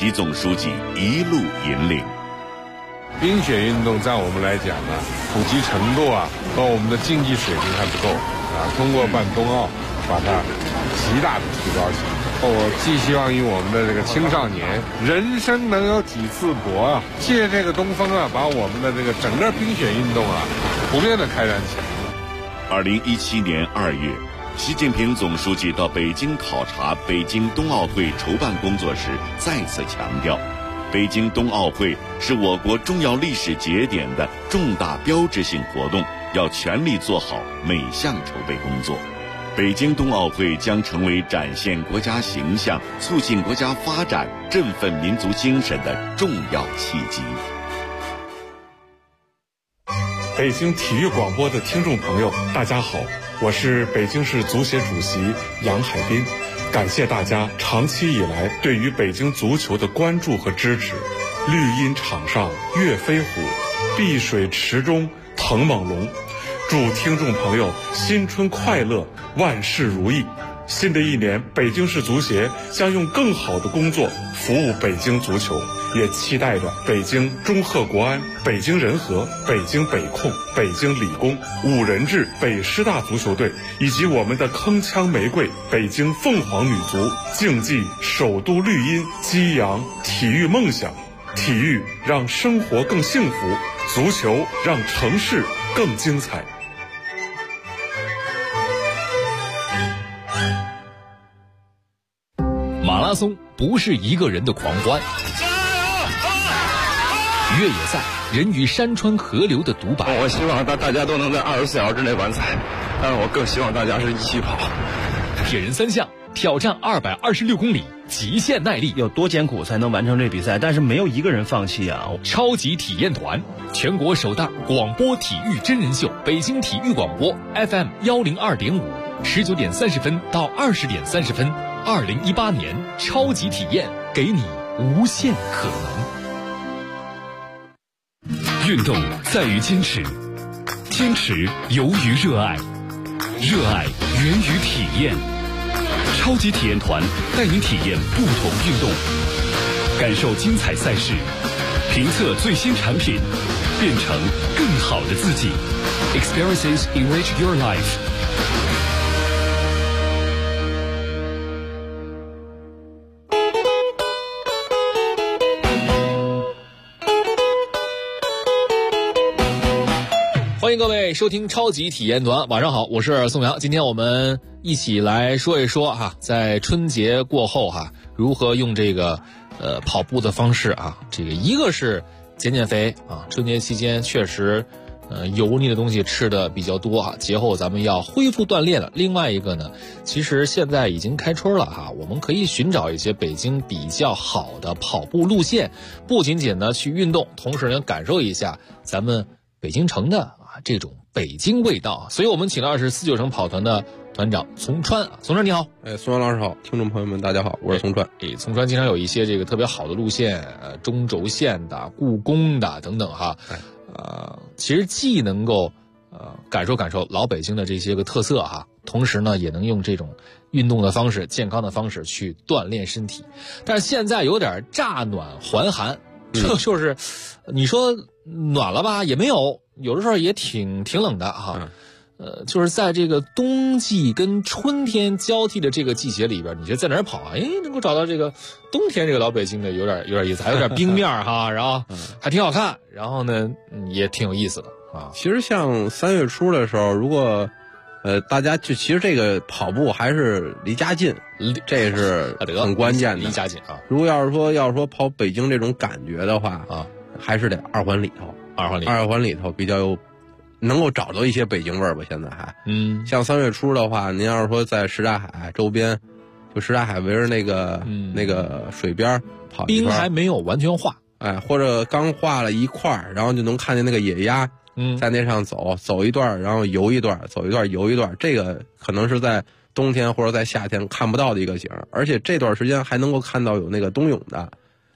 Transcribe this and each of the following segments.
及总书记一路引领。 冰雪运动在我们来讲呢，普及程度和我们的竞技水平还不够通过办冬奥，把它极大的提高起来。我寄希望于我们的这个青少年，人生能有几次搏借这个东风把我们的这个整个冰雪运动普遍的开展起来。 2017年2月，习近平总书记到北京考察北京冬奥会筹办工作时，再次强调，北京冬奥会是我国重要历史节点的重大标志性活动，要全力做好每项筹备工作。北京冬奥会将成为展现国家形象、促进国家发展、振奋民族精神的重要契机。 北京体育广播的听众朋友，大家好，我是北京市足协主席杨海滨，感谢大家长期以来对于北京足球的关注和支持。绿茵场上跃飞虎，碧水池中腾猛龙。祝听众朋友新春快乐，万事如意。新的一年，北京市足协将用更好的工作服务北京足球，也期待着北京中赫国安、北京人和、北京北控、北京理工、五人制北师大足球队以及我们的铿锵玫瑰北京凤凰女足，竞技首都绿茵，激扬体育梦想。体育让生活更幸福，足球让城市更精彩。 马拉松不是一个人的狂欢，越野赛人与山川河流的独白。 我希望大家都能在24小时之内完赛，但是我更希望大家是一起跑。 铁人三项挑战226公里，极限耐力， 有多艰苦才能完成这比赛，但是没有一个人放弃啊！ 超级体验团，全国首档广播体育真人秀，北京体育广播 FM 102.5，19点30分到20点30分，2018年超级体验，给你无限可能。运动在于坚持，坚持由于热爱，热爱源于体验。超级体验团带您体验不同运动，感受精彩赛事，评测最新产品，变成更好的自己。Experiences enrich your life。欢迎各位收听超级体验团，晚上好，我是宋阳。今天我们一起来说一说在春节过后如何用这个跑步的方式这个一个是减肥春节期间确实油腻的东西吃的比较多节后咱们要恢复锻炼了。另外一个呢，其实现在已经开春了我们可以寻找一些北京比较好的跑步路线，不仅仅呢去运动，同时呢感受一下咱们北京城的这种北京味道。所以我们请到的是49城跑团的团长丛川。丛川你好。 宋阳老师好，听众朋友们大家好，我是丛川。 丛川经常有一些这个特别好的路线，中轴线的、故宫的等等其实既能够感受老北京的这些个特色同时呢也能用这种运动的方式、健康的方式去锻炼身体。但是现在有点乍暖还寒，这就是你说暖了吧也没有，有的时候也挺冷的就是在这个冬季跟春天交替的这个季节里边，你觉得在哪儿跑能够找到这个冬天这个老北京的有点意思，还有点冰面然后还挺好看，然后呢也挺有意思的其实像3月初的时候，如果大家其实这个跑步还是离家近，这是很关键的。 离家近如果要是说跑北京这种感觉的话还是得二环里头比较有能够找到一些北京味儿吧。现在像3月初的话，您要是说在什刹海周边，就什刹海围着那个水边跑一圈， 冰还没有完全化， 或者刚化了一块，然后就能看见那个野鸭在那上走一段，然后游一段，走一段游一段，这个可能是在冬天或者在夏天看不到的一个景，而且这段时间还能够看到有那个冬泳的。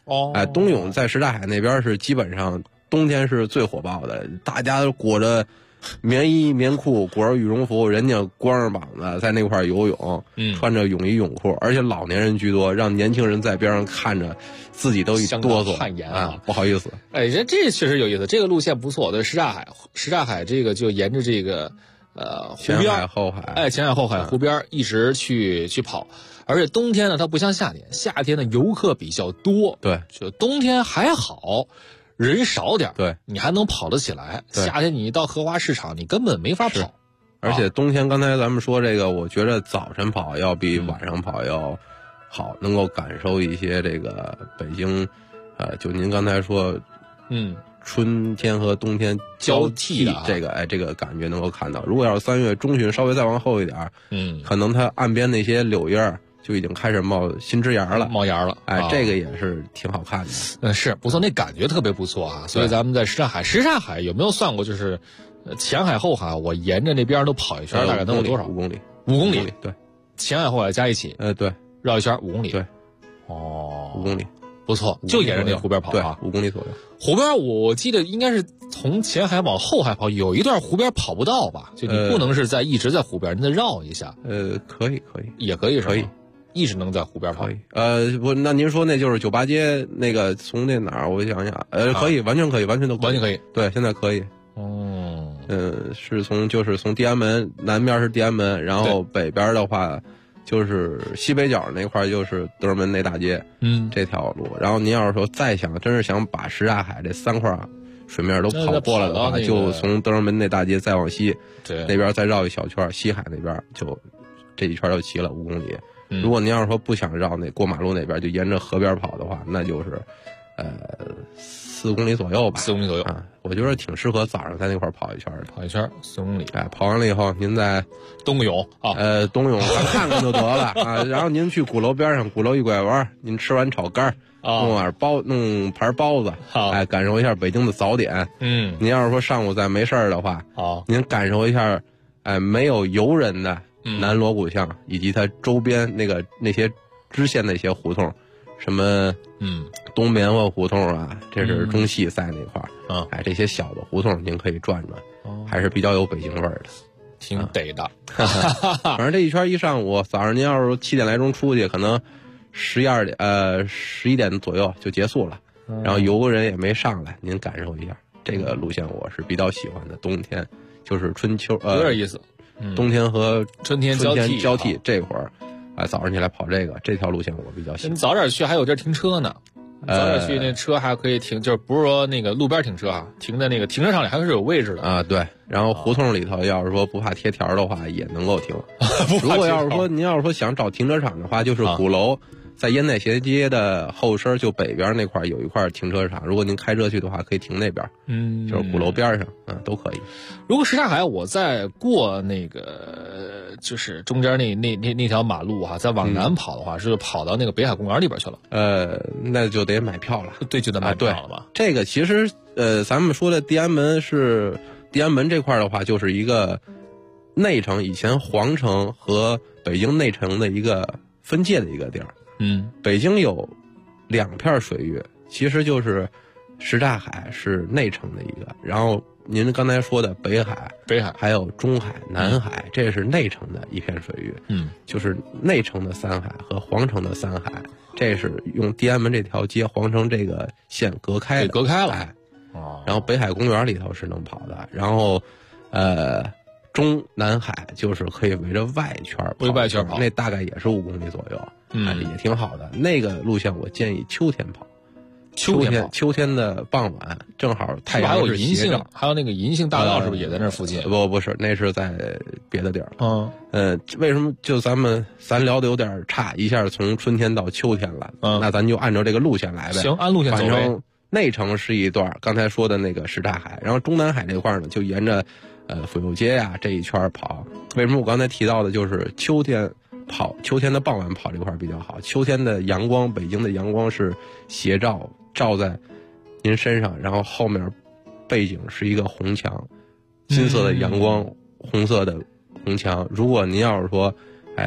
冬泳在什刹海那边是基本上冬天是最火爆的，大家裹着棉衣棉裤裹着羽绒服，人家光着膀子在那块游泳，穿着泳衣泳裤，而且老年人居多，让年轻人在边上看着，自己都一哆嗦， 汗颜啊， 不好意思。 哎，这确实有意思，这个路线不错。对，什刹海这个就沿着这个湖边， 前海后海， 哎，前海后海湖边一直去跑。而且冬天呢，它不像夏天，夏天呢游客比较多， 对， 就冬天还好。人少点， 对， 你还能跑得起来。夏天你一到荷花市场，你根本没法跑。 而且冬天，刚才咱们说这个，我觉得早晨跑要比晚上跑要好，能够感受一些这个北京，就您刚才说，春天和冬天交替的这个感觉能够看到。如果要是3月中旬，稍微再往后一点，可能它岸边那些柳叶就已经开始冒新枝芽了，哎，这个也是挺好看的。 是不错，那感觉特别不错啊。所以咱们在什刹海有没有算过？就是前海后海，我沿着那边都跑一圈，大概能有多少 ？5公里。 5公里， 对， 前海后海加一起， 对， 绕一圈5公里。 对， 5 公里， 不错，就沿着那湖边跑啊。 5公里左右。 湖边我记得应该是从前海往后海跑，有一段湖边跑不到吧？就你不能是一直在湖边，你得绕一下。 可以， 也可以是吧？可以。一直能在湖边跑， 不，那您说那就是酒吧街那个从那哪儿？我想想，可以，完全可以，完全都可以， 完全可以。 对，现在可以。是从地安门南边是地安门，然后北边的话就是西北角那块就是德尔门内大街，这条路。然后您要是说真是想把什刹海这3块水面都跑过来的话，就从德尔门内大街再往西， 对， 那边再绕一小圈，西海那边就这一圈就齐了5公里。如果您要是说不想绕那过马路那边，就沿着河边跑的话，那就是4公里左右吧。 4公里左右啊，我觉得挺适合早上在那块跑一圈的。 跑一圈4公里， 哎，跑完了以后您再冬泳啊， 冬泳看看就得了啊。然后您去鼓楼边上，鼓楼一拐弯，您吃完炒肝，弄盘包子，哎，感受一下北京的早点。您要是说上午再没事儿的话，您感受一下，哎，没有游人的南锣鼓巷以及它周边那些支线的一些胡同，什么东棉花胡同啊，这是中戏在那块儿，哎，这些小的胡同您可以转转，还是比较有北京味儿的， 挺得的。 反正这一圈一上午，早上您要是7点来钟出去，可能11点左右就结束了，然后游个人也没上来，您感受一下这个路线，我是比较喜欢的。冬天就是春秋， 有点意思。 冬天和春天交替这会儿，早上起来跑这条路线我比较喜欢。 你早点去还有地儿停车呢，早点去那车还可以停，就是不是说那个路边停车啊，停在那个停车场里还是有位置的啊。对，然后胡同里头要是说不怕贴条的话，也能够停。如果要是说您要是说想找停车场的话，就是鼓楼。在烟台斜街的后身，就北边那块有一块停车场，如果您开车去的话，可以停那边，就是鼓楼边上，都可以。 如果什刹海我在过那个就是中间那条马路再往南跑的话，是跑到那个北海公园里边去了。 那就得买票了。 对，就得买票了吧。 这个其实咱们说的地安门这块的话，就是一个内城，以前皇城和北京内城的一个分界的一个地儿。北京有2片水域，其实就是什刹海是内城的一个，然后您刚才说的北海还有中海、南海，这是内城的一片水域。就是内城的3海和皇城的3海，这是用地安门这条街皇城这个线隔开了。哎，然后北海公园里头是能跑的，然后中南海就是可以围着外圈跑，那大概也是5公里左右，也挺好的。那个路线我建议秋天跑，秋天的傍晚正好太阳是斜照， 还有那个银杏大道是不是也在那附近？ 不是，那是在别的地儿。为什么就咱聊的有点差，一下从春天到秋天了？那咱就按照这个路线来呗。 行，按路线走呗。 反正内城是一段，刚才说的那个什刹海，然后中南海这块呢，就沿着府右街呀这一圈跑。为什么我刚才提到的就是秋天的傍晚跑这块比较好？秋天的阳光，北京的阳光是斜照在您身上，然后后面背景是一个红墙，金色的阳光，红色的红墙。如果您要是说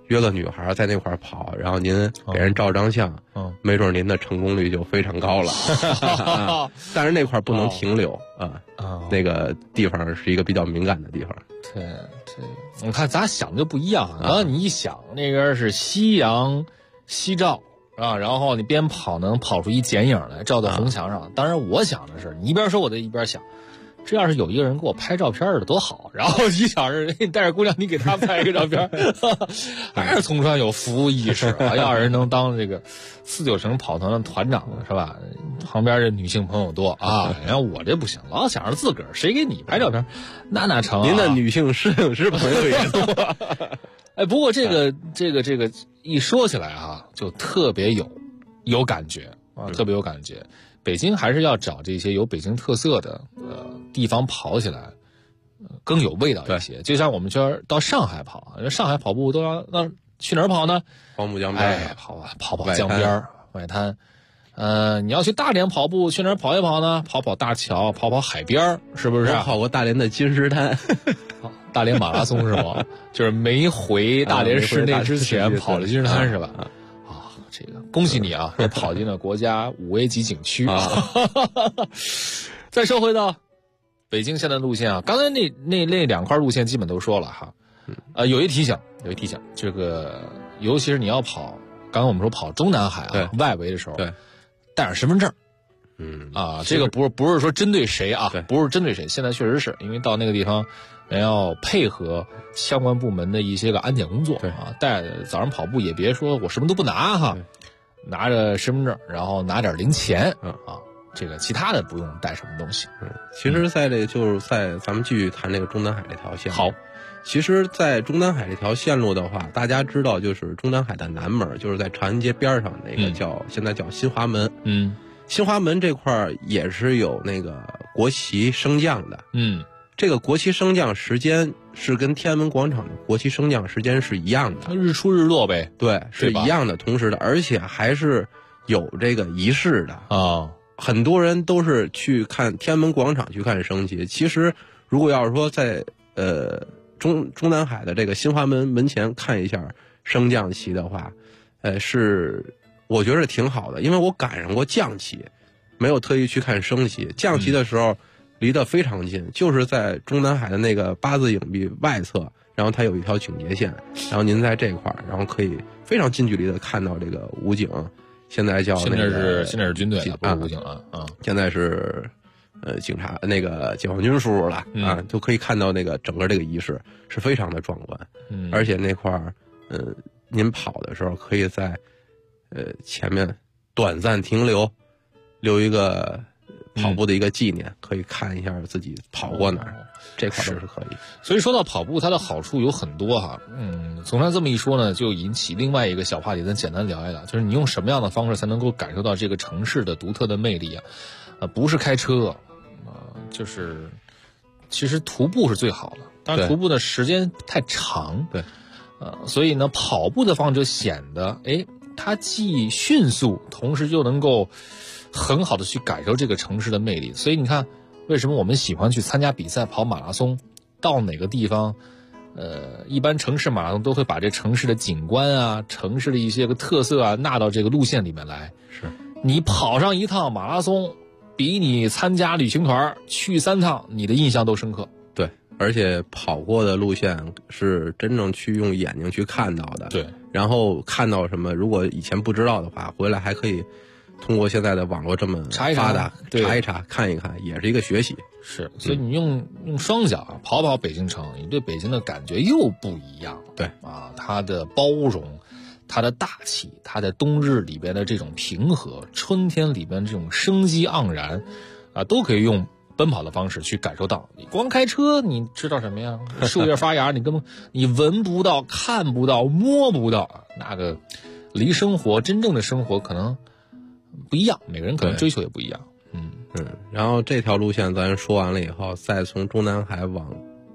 约个女孩在那块跑，然后您给人照张相，没准您的成功率就非常高了。但是那块不能停留那个地方是一个比较敏感的地方。 对，你看咱想的就不一样啊！你一想那边是夕阳夕照啊，然后你边跑能跑出一剪影来，照在红墙上。当然，我想的是，你一边说我就一边想。这要是有一个人给我拍照片的多好，然后一想是你带着姑娘，你给她拍一个照片，还是从川有服务意识啊！要是能当这个49城跑团的团长是吧？旁边这女性朋友多啊，然后我这不行，老想着自个儿，谁给你拍照片，那成啊！ 您的女性摄影师朋友也多。 哎，不过这个一说起来啊，就特别有感觉啊，特别有感觉。北京还是要找这些有北京特色的地方跑起来，更有味道一些。就像我们这到上海跑，上海跑步都要去哪儿跑呢？ 黄浦江边， 跑江边外滩。你要去大连跑步，去哪儿跑一跑呢？跑大桥，跑海边，是不是？ 我跑过大连的金石滩， 大连马拉松是吗？就是没回大连市内之前跑了金石滩是吧？这个恭喜你啊，也跑进了国家5A 级景区啊！再说回到北京现在路线啊，刚才那2块路线基本都说了哈。有一提醒，这个尤其是你要跑，刚刚我们说跑中南海外围的时候，带上身份证。这个不是说针对谁啊，不是针对谁，现在确实是因为到那个地方。人要配合相关部门的一些个安检工作啊，早上跑步也别说我什么都不拿哈，拿着身份证，然后拿点零钱这个其他的不用带什么东西。 其实在这个就是在咱们继续谈这个中南海这条线。 好， 其实在中南海这条线路的话，大家知道就是中南海的南门，就是在长安街边上那个现在叫新华门。新华门这块也是有那个国旗升降的。这个国旗升降时间是跟天安门广场的国旗升降时间是一样的， 日出日落呗。 对，是一样的，同时的，而且还是有这个仪式的啊。很多人都是去看天安门广场去看升旗。其实，如果要是说在中南海的这个新华门门前看一下升降旗的话，是我觉得挺好的，因为我赶上过降旗，没有特意去看升旗。降旗的时候。离得非常近，就是在中南海的那个8字影壁外侧，然后它有一条警戒线，然后您在这块儿，然后可以非常近距离的看到这个武警，现在叫那个现在是军队了，不是武警了啊， 现在是警察那个解放军叔叔了啊，就可以看到那个整个这个仪式是非常的壮观，而且那块儿您跑的时候可以在前面短暂停留一个。跑步的一个纪念，可以看一下自己跑过哪儿，这块都是可以。 所以说到跑步，它的好处有很多哈。总算这么一说呢，就引起另外一个小话题，咱简单聊一聊，就是你用什么样的方式才能够感受到这个城市的独特的魅力啊？不是开车就是其实徒步是最好的，但是徒步的时间太长， 对， 所以呢，跑步的方式就显得它既迅速，同时又能够。很好的去感受这个城市的魅力，所以你看，为什么我们喜欢去参加比赛跑马拉松？到哪个地方，一般城市马拉松都会把这城市的景观啊、城市的一些个特色啊纳到这个路线里面来。 是， 你跑上一趟马拉松，比你参加旅行团去3趟，你的印象都深刻。 对，而且跑过的路线是真正去用眼睛去看到的。 对， 然后看到什么，如果以前不知道的话，回来还可以。通过现在的网络这么发达，查一查，看一看，也是一个学习。 是，所以你用双脚跑北京城，你对北京的感觉又不一样了。 对啊，它的包容，它的大气，它在冬日里边的这种平和，春天里边这种生机盎然，都可以用奔跑的方式去感受到。你光开车，你知道什么呀？树叶发芽，你闻不到、看不到、摸不到，那个离生活真正的生活可能。不一样，每个人可能追求也不一样。 然后这条路线咱说完了以后，再从中南海往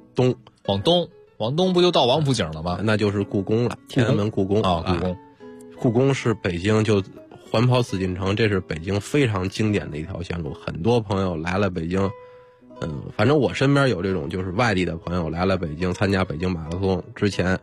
东不就到王府井了吗？ 那就是故宫了，天安门故宫啊， 故宫是北京就环跑紫禁城，这是北京非常经典的一条线路。很多朋友来了北京，反正我身边有这种就是外地的朋友来了北京参加北京马拉松之前，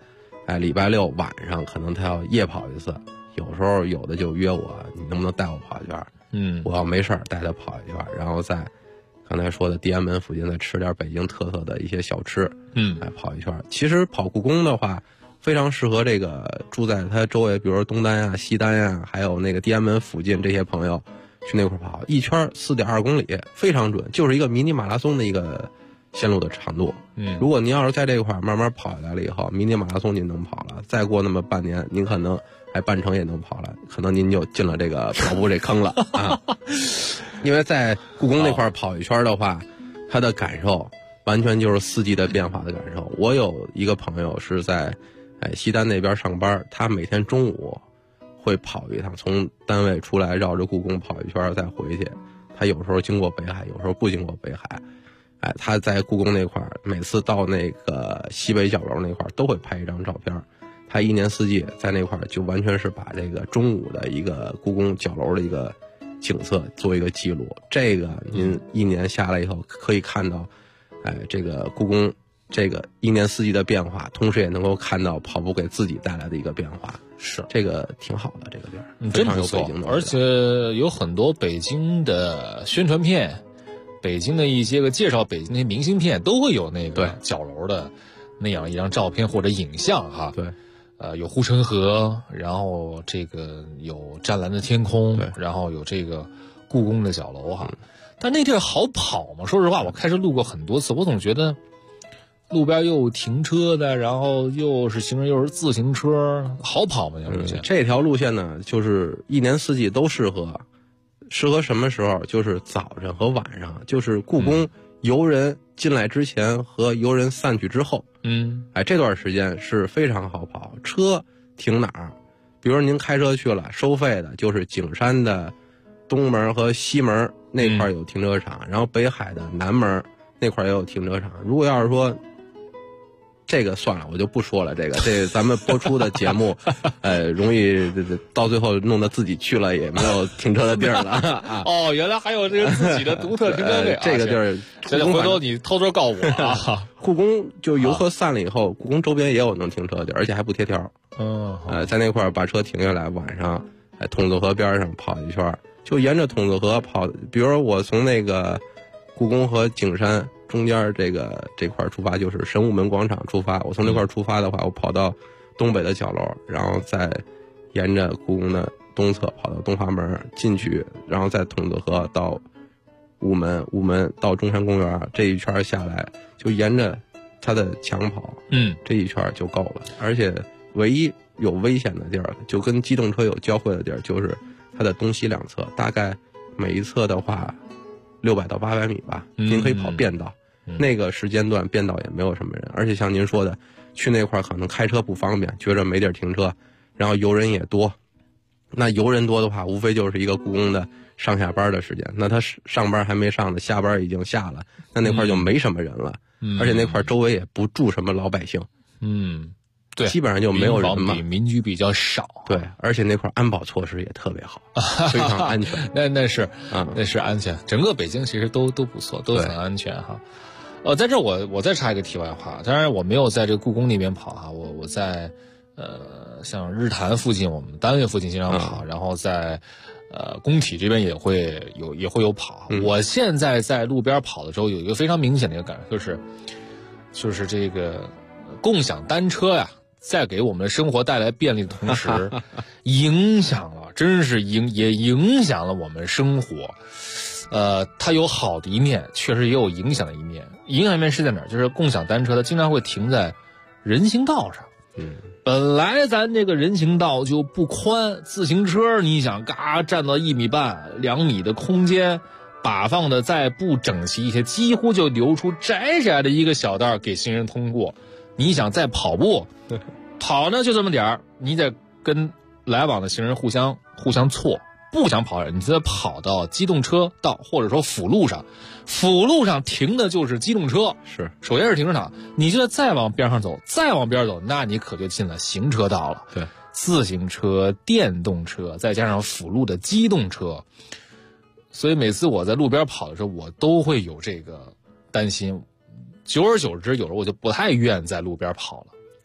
礼拜六晚上可能他要夜跑一次，有时候有的就约我，你能不能带我跑一圈？我要没事带他跑一圈，然后在刚才说的地安门附近再吃点北京特色的一些小吃，来跑一圈。其实跑故宫的话，非常适合这个住在它周围，比如说东单呀、西单呀，还有那个地安门附近这些朋友去那块跑，一圈4.2公里，非常准，就是一个迷你马拉松的一个线路的长度。如果您要是在这块慢慢跑下来了以后，迷你马拉松您能跑了，再过那么半年，您可能还半程也能跑了，可能您就进了这个跑步这坑了啊！因为在故宫那块跑一圈的话，他的感受完全就是四季的变化的感受。我有一个朋友是在西单那边上班，他每天中午会跑一趟，从单位出来绕着故宫跑一圈再回去。他有时候经过北海，有时候不经过北海。他在故宫那块每次到那个西北角楼那块都会拍一张照片。他一年四季在那块就完全是把这个中午的一个故宫角楼的一个景色做一个记录。这个您一年下来以后可以看到，这个故宫这个一年四季的变化，同时也能够看到跑步给自己带来的一个变化。是这个挺好的，这个地儿非常有北京的， 而且有很多北京的宣传片，北京的一些个介绍北京的明信片都会有那个角楼的那样一张照片或者影像哈。 对， 有护城河，然后这个有湛蓝的天空，然后有这个故宫的角楼哈。但那地儿好跑吗？说实话，我开车路过很多次，我总觉得路边又有停车的，然后又是行人又是自行车，好跑吗？这条路线？ 这条路线呢，就是一年四季都适合。适合什么时候？就是早上和晚上，就是故宫游人进来之前和游人散去之后。这段时间是非常好跑。车停哪儿？比如您开车去了，收费的就是景山的东门和西门那块有停车场，然后北海的南门那块也有停车场。如果要是说这个算了，我就不说了。这咱们播出的节目，容易到最后弄得自己去了也没有停车的地儿了。 哦，原来还有这个自己的独特停车位。 这个地儿， 回头你偷偷告我啊。 故宫就游客散了以后，故宫周边也有能停车的地儿，而且还不贴条。在那块把车停下来，晚上筒子河边上跑一圈，就沿着筒子河跑。比如说我从那个故宫和景山中间这块出发，就是神武门广场出发。我从这块出发的话，我跑到东北的角楼，然后再沿着故宫的东侧跑到东华门进去，然后再筒子河到午门，午门到中山公园，这一圈下来就沿着它的墙跑，这一圈就够了。而且唯一有危险的地儿，就跟机动车有交汇的地儿，就是它的东西两侧，大概每一侧的话600到800米吧，您可以跑便道。那个时间段便道也没有什么人，而且像您说的，去那块可能开车不方便，觉着没地儿停车，然后游人也多。那游人多的话，无非就是一个故宫的上下班的时间。那他上班还没上呢，下班已经下了，那块就没什么人了。而且那块周围也不住什么老百姓。 对， 基本上就没有人嘛， 民居比较少。 对，而且那块安保措施也特别好，非常安全。 那是安全，整个北京其实都不错，都很安全哈。在这我再插一个题外话，当然我没有在这个故宫那边跑哈，我在像日坛附近，我们单位附近经常跑，然后在工体这边也会有跑。我现在在路边跑的时候，有一个非常明显的一个感受，就是这个共享单车呀，在给我们的生活带来便利的同时，影响了，真是也影响了我们生活。它有好的一面，确实也有影响的一面。影响一面是在哪儿？就是共享单车它经常会停在人行道上。本来咱这个人行道就不宽，自行车你想嘎占到1米半、2米的空间，把放的再不整齐一些，几乎就留出窄窄的一个小道给行人通过。你想再跑步，跑呢就这么点儿，你得跟来往的行人互相错。不想跑，你就得跑到机动车道或者说辅路上，辅路上停的就是机动车， 是首先是停车场，你就得再往边上走，再往边走，那你可就进了行车道了。 对， 自行车、电动车，再加上辅路的机动车，所以每次我在路边跑的时候，我都会有这个担心。久而久之，有时候我就不太愿在路边跑了。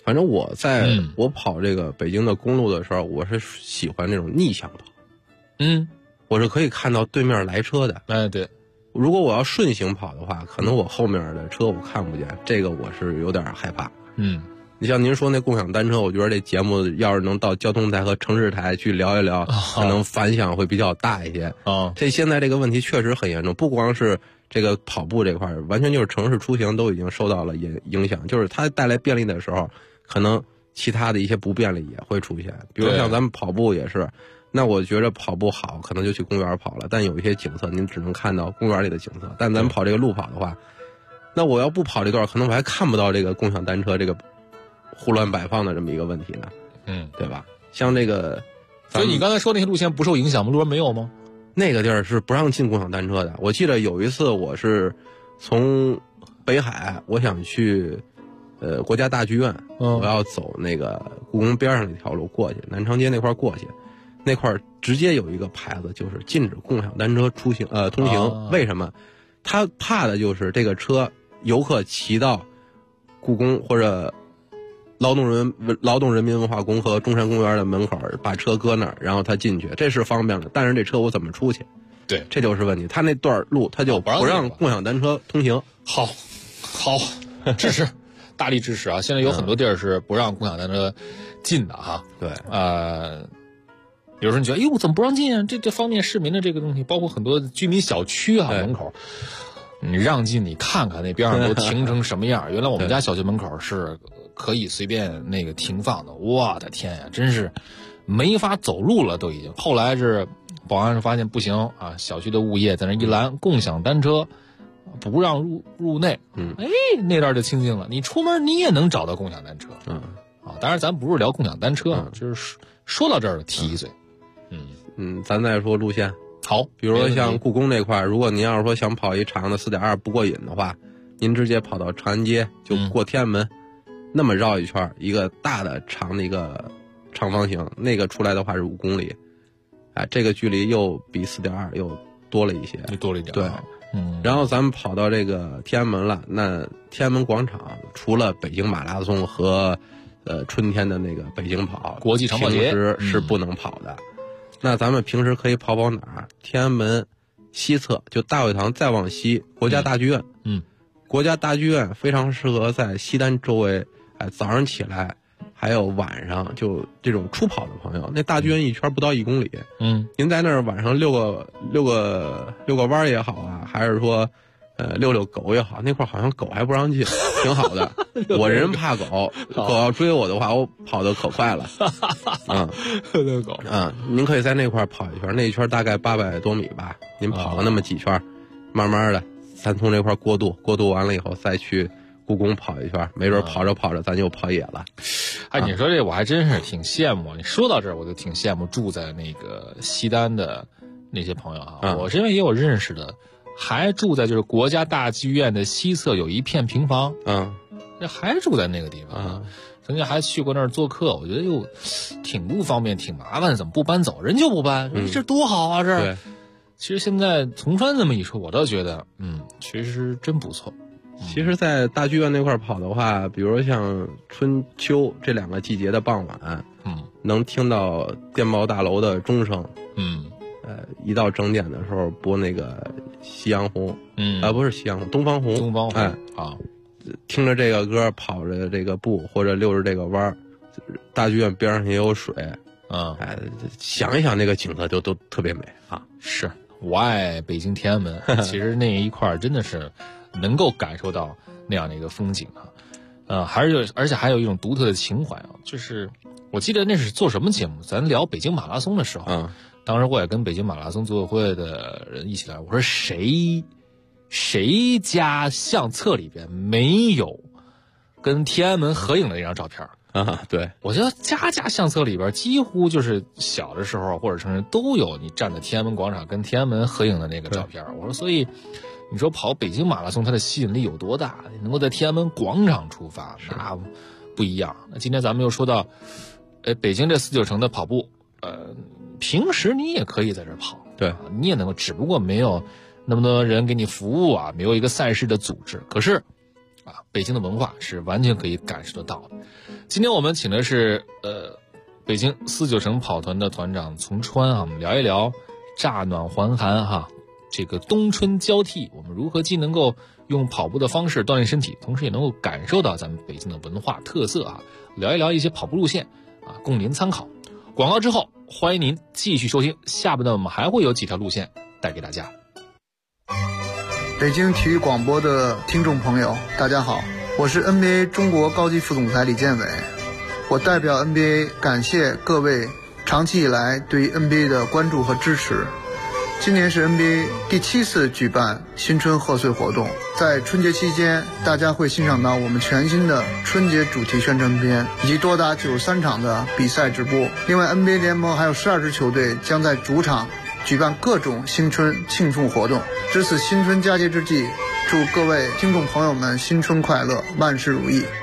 反正我跑这个北京的公路的时候，我是喜欢这种逆向跑。我是可以看到对面来车的。 哎，对。 如果我要顺行跑的话，可能我后面的车我看不见，这个我是有点害怕。你像您说那共享单车，我觉得这节目要是能到交通台和城市台去聊一聊，可能反响会比较大一些。这现在这个问题确实很严重，不光是这个跑步这块，完全就是城市出行都已经受到了影响。就是它带来便利的时候，可能其他的一些不便利也会出现。比如像咱们跑步也是，那我觉着跑步好，可能就去公园跑了，但有一些景色您只能看到公园里的景色。但咱们跑这个路跑的话，那我要不跑这段，可能我还看不到这个共享单车这个胡乱摆放的这么一个问题呢。对吧？像这个， 所以你刚才说那些路线不受影响吗？路上没有吗？ 那个地儿是不让进共享单车的。我记得有一次我是从北海，我想去国家大剧院，我要走那个故宫边上那条路过去，南长街那块过去，那块直接有一个牌子，就是禁止共享单车通行。为什么？他怕的就是这个车游客骑到故宫或者劳动人民文化宫和中山公园的门口，把车搁那儿，然后他进去，这是方便了。但是这车我怎么出去？ 对， 这就是问题。他那段路他就不让共享单车通行。 好，支持，大力支持啊！现在有很多地儿是不让共享单车进的哈。 对， 有时候你觉得，哟，怎么不让进啊？这方面市民的这个东西，包括很多居民小区啊门口，你让进，你看看那边上都停成什么样。原来我们家小区门口是可以随便那个停放的，我的天呀，真是没法走路了都已经。后来是保安发现不行啊，小区的物业在那一拦，共享单车不让入内。那段就清静了，你出门你也能找到共享单车。当然咱不是聊共享单车，就是说到这儿提一嘴。 咱再说路线。 好， 比如说像故宫这块，如果您要是说想跑一长的 4.2 不过瘾的话，您直接跑到长安街就过天安门，那么绕一圈，一个大的长的一个长方形，那个出来的话是5公里，这个距离又比 4.2 又多了一些， 又多了一点。 对，然后咱们跑到这个天安门了，那天安门广场除了北京马拉松和春天的那个北京跑国际长跑节平时是不能跑的。那咱们平时可以跑哪儿？天安门西侧就大会堂再往西，国家大剧院。国家大剧院非常适合在西单周围，早上起来还有晚上就这种初跑的朋友，那大剧院一圈不到1公里。您在那儿晚上遛个弯也好啊，还是说遛遛狗也好，那块好像狗还不让进，挺好的。我人怕狗，狗要追我的话，我跑得可快了。 遛狗您可以在那块跑一圈，那一圈大概800多米吧，您跑了那么几圈，慢慢的咱从这块过渡完了以后再去故宫跑一圈，没准跑着跑着咱就跑野了。 你说这我还真是挺羡慕。你说到这儿我就挺羡慕住在那个西单的那些朋友啊。我身边也有认识的还住在就是国家大剧院的西侧有一片平房，还住在那个地方。曾经还去过那儿做客，我觉得又挺不方便挺麻烦，怎么不搬走？人就不搬，这多好啊！这其实现在从川这么一说，我倒觉得其实真不错。 其实在大剧院那块跑的话，比如像春秋这2个季节的傍晚，能听到电报大楼的钟声，一到整点的时候播那个夕阳红，不是夕阳红，东方红，听着这个歌，跑着这个步或者溜着这个弯，大剧院边上也有水，想一想那个景色就都特别美啊。 是我爱北京天安门，其实那一块真的是能够感受到那样的一个风景啊，而且还有一种独特的情怀啊，就是我记得那是做什么节目，咱聊北京马拉松的时候，当时我也跟北京马拉松组委会的人一起来，我说谁家相册里边没有跟天安门合影的那张照片对， 我觉得家相册里边几乎就是小的时候或者成人都有你站在天安门广场跟天安门合影的那个照片。我说，所以你说跑北京马拉松它的吸引力有多大？能够在天安门广场出发，那不一样。那今天咱们又说到，北京这4-9城的跑步，平时你也可以在这跑， 对， 你也能够，只不过没有那么多人给你服务啊，没有一个赛事的组织。可是北京的文化是完全可以感受得到的。 今天我们请的是北京49城跑团的团长丛川啊，我们聊一聊乍暖还寒哈，这个冬春交替，我们如何既能够用跑步的方式锻炼身体，同时也能够感受到咱们北京的文化特色啊，聊一聊一些跑步路线啊，供您参考。广告之后，欢迎您继续收听，下半段我们还会有几条路线带给大家。 北京体育广播的听众朋友，大家好，我是 NBA 中国高级副总裁李建伟，我代表 NBA 感谢各位长期以来对于 NBA 的关注和支持。今年是 NBA 第7次举办新春贺岁活动，在春节期间，大家会欣赏到我们全新的春节主题宣传片，以及多达93场的比赛直播。另外 NBA 联盟还有12支球队将在主场举办各种新春庆祝活动。值此新春佳节之际，祝各位听众朋友们新春快乐，万事如意。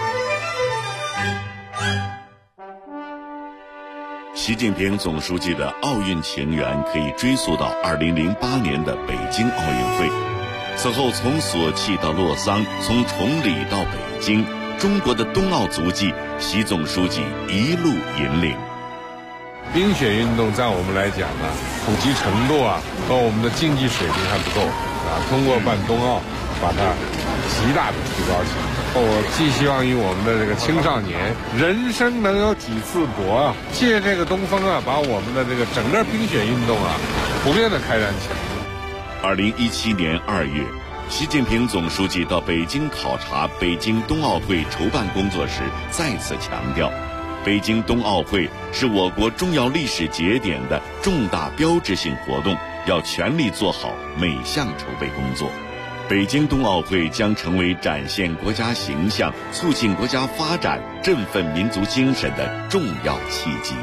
习近平总书记的奥运情缘可以追溯到2008年的北京奥运会。此后从索契到洛桑，从崇礼到北京，中国的冬奥足迹，习总书记一路引领。 冰雪运动在我们来讲呢，普及程度啊和我们的竞技水平还不够啊。通过办冬奥，把它极大的提高起来。我寄希望于我们的这个青少年，人生能有几次搏啊！借这个东风啊，把我们的这个整个冰雪运动啊，普遍的开展起来。 2017年2月，习近平总书记到北京考察北京冬奥会筹办工作时，再次强调，北京冬奥会是我国重要历史节点的重大标志性活动，要全力做好每项筹备工作。北京冬奥会将成为展现国家形象、促进国家发展、振奋民族精神的重要契机。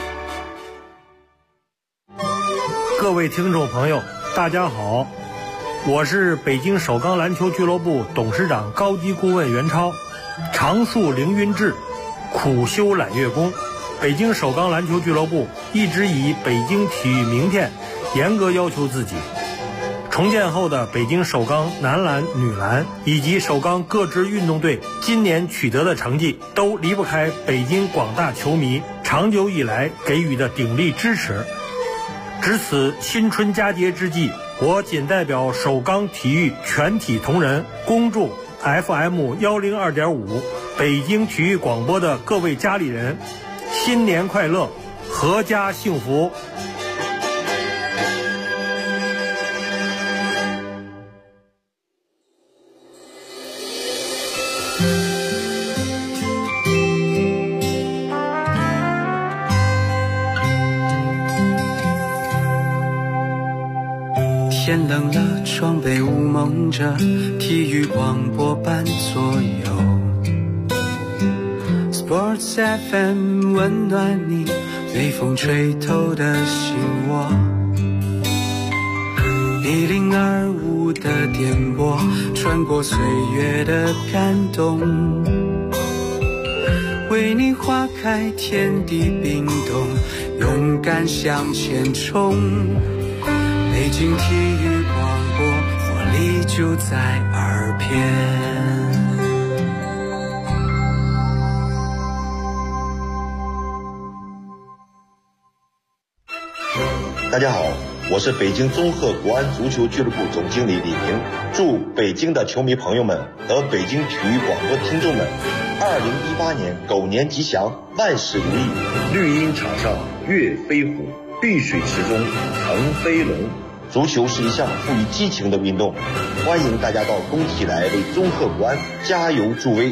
各位听众朋友，大家好，我是北京首钢篮球俱乐部董事长高级顾问袁超。常树凌云志，苦修揽月功。北京首钢篮球俱乐部一直以北京体育明天严格要求自己。重建后的北京首钢男篮、女篮以及首钢各支运动队今年取得的成绩，都离不开北京广大球迷长久以来给予的鼎力支持。值此新春佳节之际，我谨代表首钢体育全体同仁，恭祝 FM 102.5北京体育广播的各位家里人新年快乐，阖家幸福。 天冷了，窗被雾蒙着，体育广播伴左右。Sports FM 温暖你，微风吹透的心窝。1025的电波，穿过岁月的感动，为你花开，天地冰冻，勇敢向前冲。北京体育广播，活力就在耳边。 大家好，我是北京综合国安足球俱乐部总经理李宁，祝北京的球迷朋友们和北京体育广播听众们2018年狗年吉祥，万事如意。绿茵场上月飞虎，绿水池中腾飞龙。足球是一项富于激情的运动，欢迎大家到工体来为综合国安加油助威。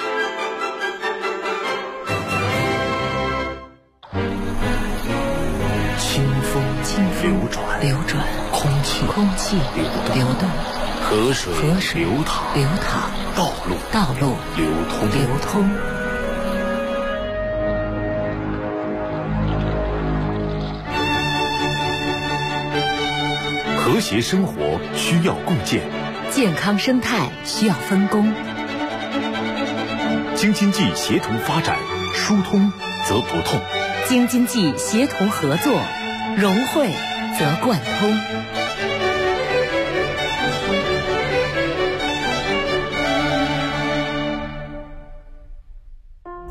清风流转，空气流动，河水流淌，道路流通。 和谐生活需要共建， 健康生态需要分工。 京津冀协同发展，疏通则不痛； 京津冀协同合作，融汇则贯通。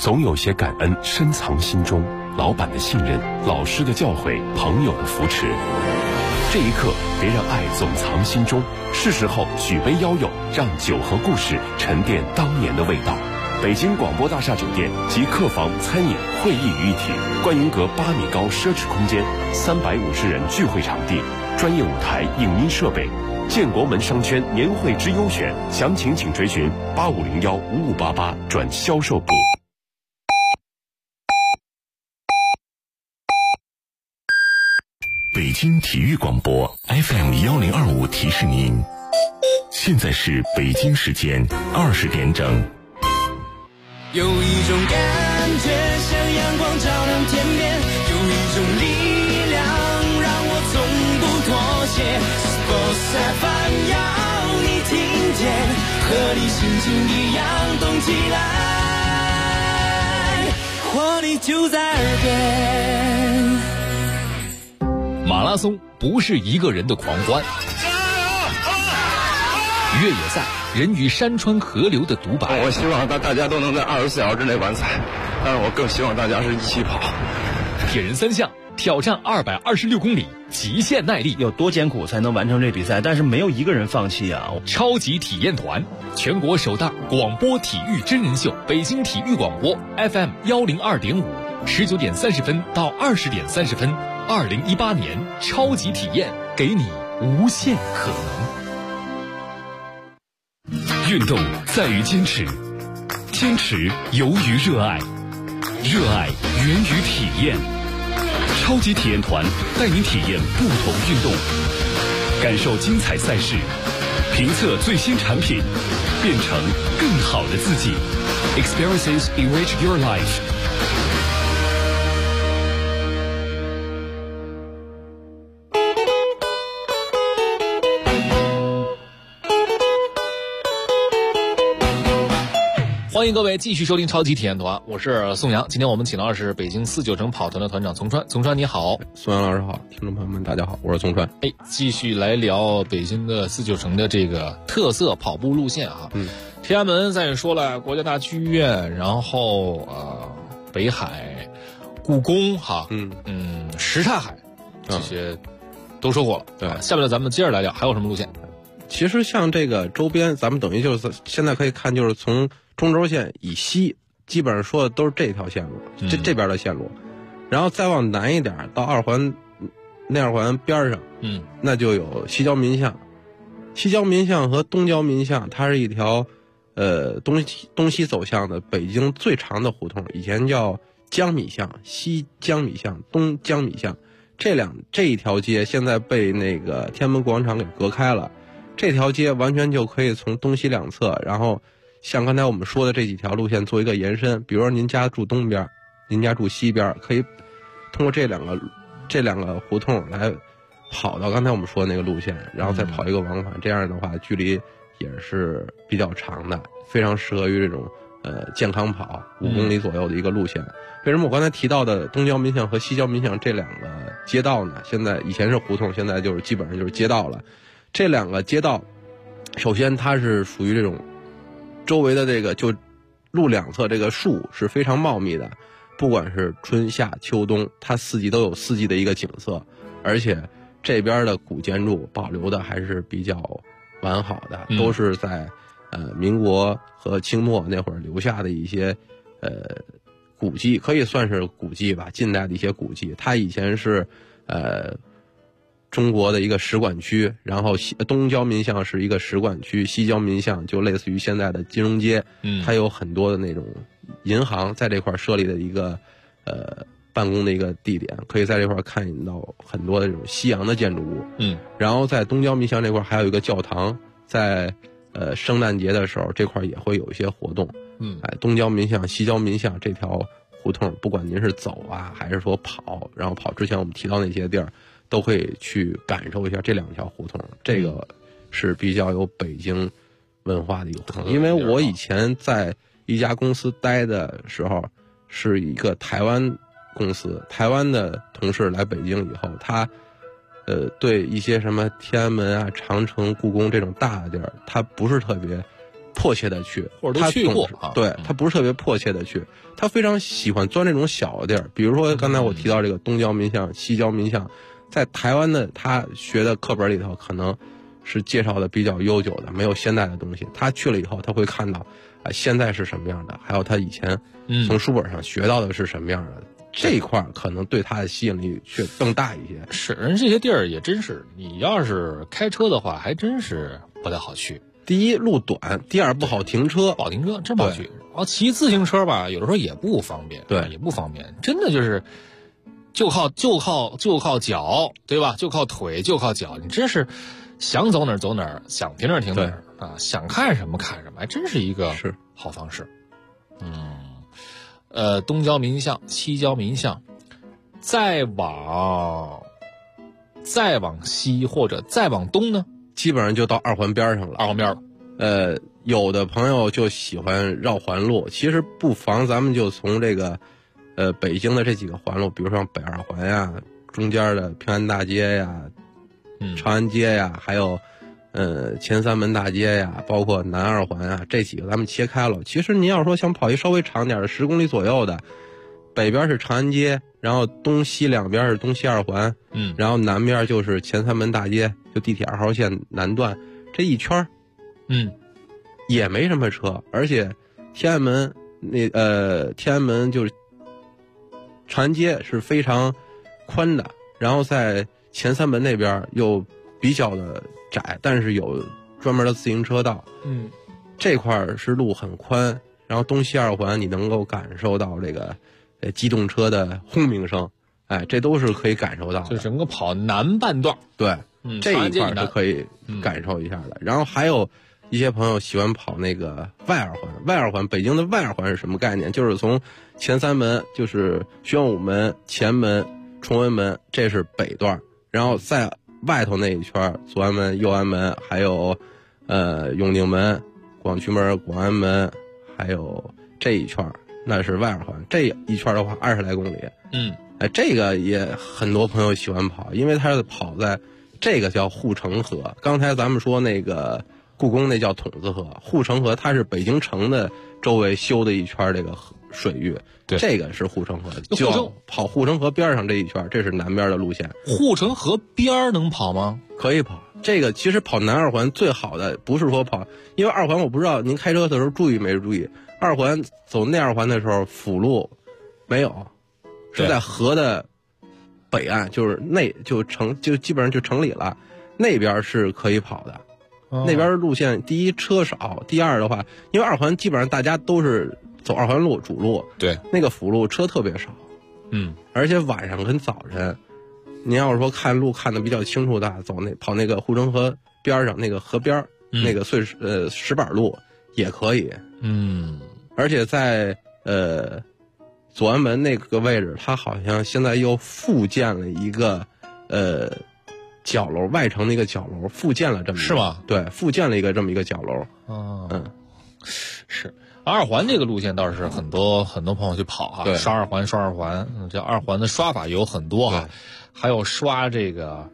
总有些感恩深藏心中，老板的信任，老师的教诲，朋友的扶持。这一刻，别让爱总藏心中，是时候举杯邀友，让酒和故事沉淀当年的味道。北京广播大厦酒店集客房、餐饮、会议于一体，观云阁8米高奢侈空间，350人聚会场地，专业舞台、影音设备。建国门商圈年会之优选，详情请垂询85015588转销售部。北京体育广播 FM1025提示您，现在是北京时间20点整。 有一种感觉像阳光照亮天边，有一种力量让我从不妥协。Sports FM 要你听见，和你心情一样动起来，活力就在耳边。 马拉松不是一个人的狂欢，越野赛人与山川河流的独白。 我希望大家都能在24小时之内完赛，但是我更希望大家是一起跑。 铁人3项挑战226公里，极限耐力， 有多艰苦才能完成这比赛？但是没有一个人放弃啊！ 超级体验团，全国首档广播体育真人秀，北京体育广播 FM102.5，19点30分到20点30分，2018年超级体验，给你无限可能。 运动在于坚持，坚持由于热爱，热爱源于体验。超级体验团带您体验不同运动，感受精彩赛事，评测最新产品，变成更好的自己。Experiences enrich your life。 欢迎各位继续收听超级体验团，我是宋阳。今天我们请到的是北京49城跑团的团长丛川。丛川你好。 宋阳老师好，听众朋友们大家好，我是丛川。 继续来聊北京的49城的这个特色跑步路线啊。天安门咱也说了，国家大剧院，然后北海、故宫哈，什刹海这些都说过了。对，下面咱们接着来聊，还有什么路线？ 其实像这个周边，咱们等于就是现在可以看，就是从中轴线以西，基本上说的都是这条线路，这边的线路，然后再往南一点到2环内2环边上，那就有西郊民巷。西郊民巷和东郊民巷，它是一条东西走向的北京最长的胡同，以前叫江米巷、西江米巷、东江米巷。这一条街现在被那个天安门广场给隔开了，这条街完全就可以从东西两侧，然后像刚才我们说的这几条路线做一个延伸。比如说您家住东边，您家住西边，可以通过这两个胡同来跑到刚才我们说的那个路线，然后再跑一个往返，这样的话距离也是比较长的，非常适合于这种健康跑5公里左右的一个路线。为什么我刚才提到的东郊民巷和西郊民巷这两个街道呢？现在以前是胡同，现在就是基本上就是街道了。这两个街道，首先它是属于这种周围的这个就路两侧这个树是非常茂密的，不管是春夏秋冬，它四季都有四季的一个景色，而且这边的古建筑保留的还是比较完好的，都是在民国和清末那会儿留下的一些古迹，可以算是古迹吧，近代的一些古迹。它以前是中国的一个使馆区，然后东郊民巷是一个使馆区，西郊民巷就类似于现在的金融街，它有很多的那种银行在这块设立的一个办公的一个地点，可以在这块看到很多的这种西洋的建筑物。然后在东郊民巷这块还有一个教堂，在圣诞节的时候这块也会有一些活动。东郊民巷、西郊民巷这条胡同，不管您是走啊还是说跑，然后跑之前我们提到那些地儿，都可以去感受一下这两条胡同。这个是比较有北京文化的一个胡同。因为我以前在一家公司待的时候，是一个台湾公司，台湾的同事来北京以后，他对一些什么天安门啊、长城、故宫这种大的地儿，他不是特别迫切的去， 或者都去过啊。 对，他不是特别迫切的去，他非常喜欢钻这种小的地儿。比如说刚才我提到这个东郊民巷、西郊民巷，在台湾的他学的课本里头可能是介绍的比较悠久的，没有现代的东西。他去了以后，他会看到现在是什么样的，还有他以前从书本上学到的是什么样的。这一块可能对他的吸引力却更大一些。 是，人这些地儿也真是，你要是开车的话，还真是不太好去。 第一，路短；第二，不好停车， 不好停车，真不好去。然后骑自行车吧，有的时候也不方便， 对， 也不方便。真的就是就靠脚，对吧？就靠腿，就靠脚。你真是想走哪儿走哪儿，想停哪儿停哪儿啊，想看什么看什么，还真是一个好方式。东郊民巷、西郊民巷，再往西或者再往东呢， 基本上就到二环边上了。 二环边了。 有的朋友就喜欢绕环路，其实不妨咱们就从这个北京的这几个环路，比如说北二环呀、中间的平安大街呀、长安街呀，还有前三门大街呀，包括南二环啊，这几个咱们切开了。其实您要说想跑一稍微长点的10公里左右的，北边是长安街，然后东西两边是东西二环，然后南边就是前三门大街，就地铁2号线南段，这一圈也没什么车，而且天安门就是长安街是非常宽的，然后在前三门那边又比较的窄，但是有专门的自行车道，这块是路很宽，然后东西二环你能够感受到这个机动车的轰鸣声，这都是可以感受到的。 就整个跑南半段， 对，这一块是可以感受一下的。然后还有一些朋友喜欢跑那个外二环，外二环，北京的外二环是什么概念？就是从前三门，就是宣武门、前门、崇文门，这是北段，然后在外头那一圈，左安门、右安门，还有永定门、广渠门、广安门，还有这一圈，那是外二环。这一圈的话20来公里，这个也很多朋友喜欢跑，因为它是跑在这个叫护城河。刚才咱们说那个故宫那叫筒子河，护城河它是北京城的周围修的一圈这个水域， 对， 这个是护城河，就跑护城河边上这一圈，这是南边的路线。 护城河边能跑吗？ 可以跑。这个其实跑南二环最好的不是说跑，因为二环我不知道您开车的时候注意没注意，二环走内二环的时候辅路没有，是在河的北岸，就是就基本上就城里了，那边是可以跑的。那边路线第一车少，第二的话，因为二环基本上大家都是走二环路主路， 对， 那个辅路车特别少，而且晚上跟早晨，您要是说看路看得比较清楚的，跑那个护城河边上那个河边，那个石板路也可以，而且在左安门那个位置，它好像现在又复建了一个角楼，外城的一个角楼，复建了这么一个， 是吗？ 对，复建了一个这么一个角楼。 是二环这个路线倒是很多朋友去跑哈，刷二环，这二环的刷法有很多哈，还有刷这个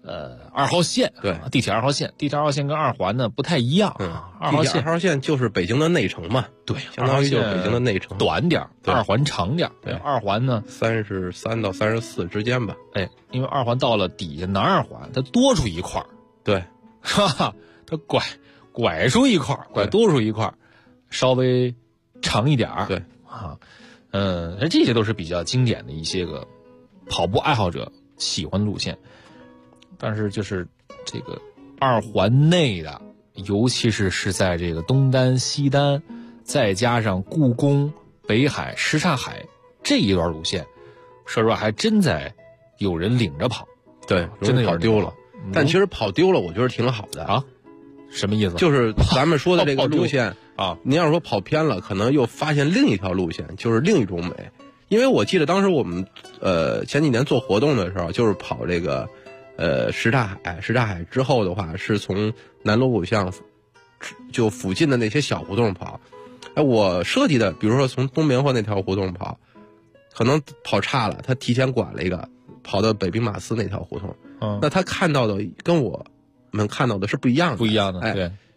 2号线， 对， 地铁2号线，地铁2号线跟二环呢不太一样啊。 2号线就是北京的内城嘛， 对， 相当于就是北京的内城， 短点，二环长点，对，二环呢 33到34之间吧。 因为二环到了底下南二环，它多出一块， 对， 哈哈，它拐出一块，拐多出一块，稍微长一点， 对啊，这些都是比较经典的一些个跑步爱好者喜欢的路线。但是就是这个二环内的，尤其是在这个东单、西单，再加上故宫、北海、什刹海这一段路线，说实话还真在有人领着跑， 对， 真的跑丢了。但其实跑丢了，我觉得挺好的啊。什么意思？ 就是咱们说的这个路线啊， 您要是说跑偏了，可能又发现另一条路线，就是另一种美。因为我记得当时我们前几年做活动的时候，就是跑这个什刹海之后的话，是从南锣鼓巷就附近的那些小胡同跑。我设计的，比如说从东棉花那条胡同跑，可能跑差了，他提前拐了一个，跑到北兵马司那条胡同。那他看到的跟我们看到的是不一样的， 对，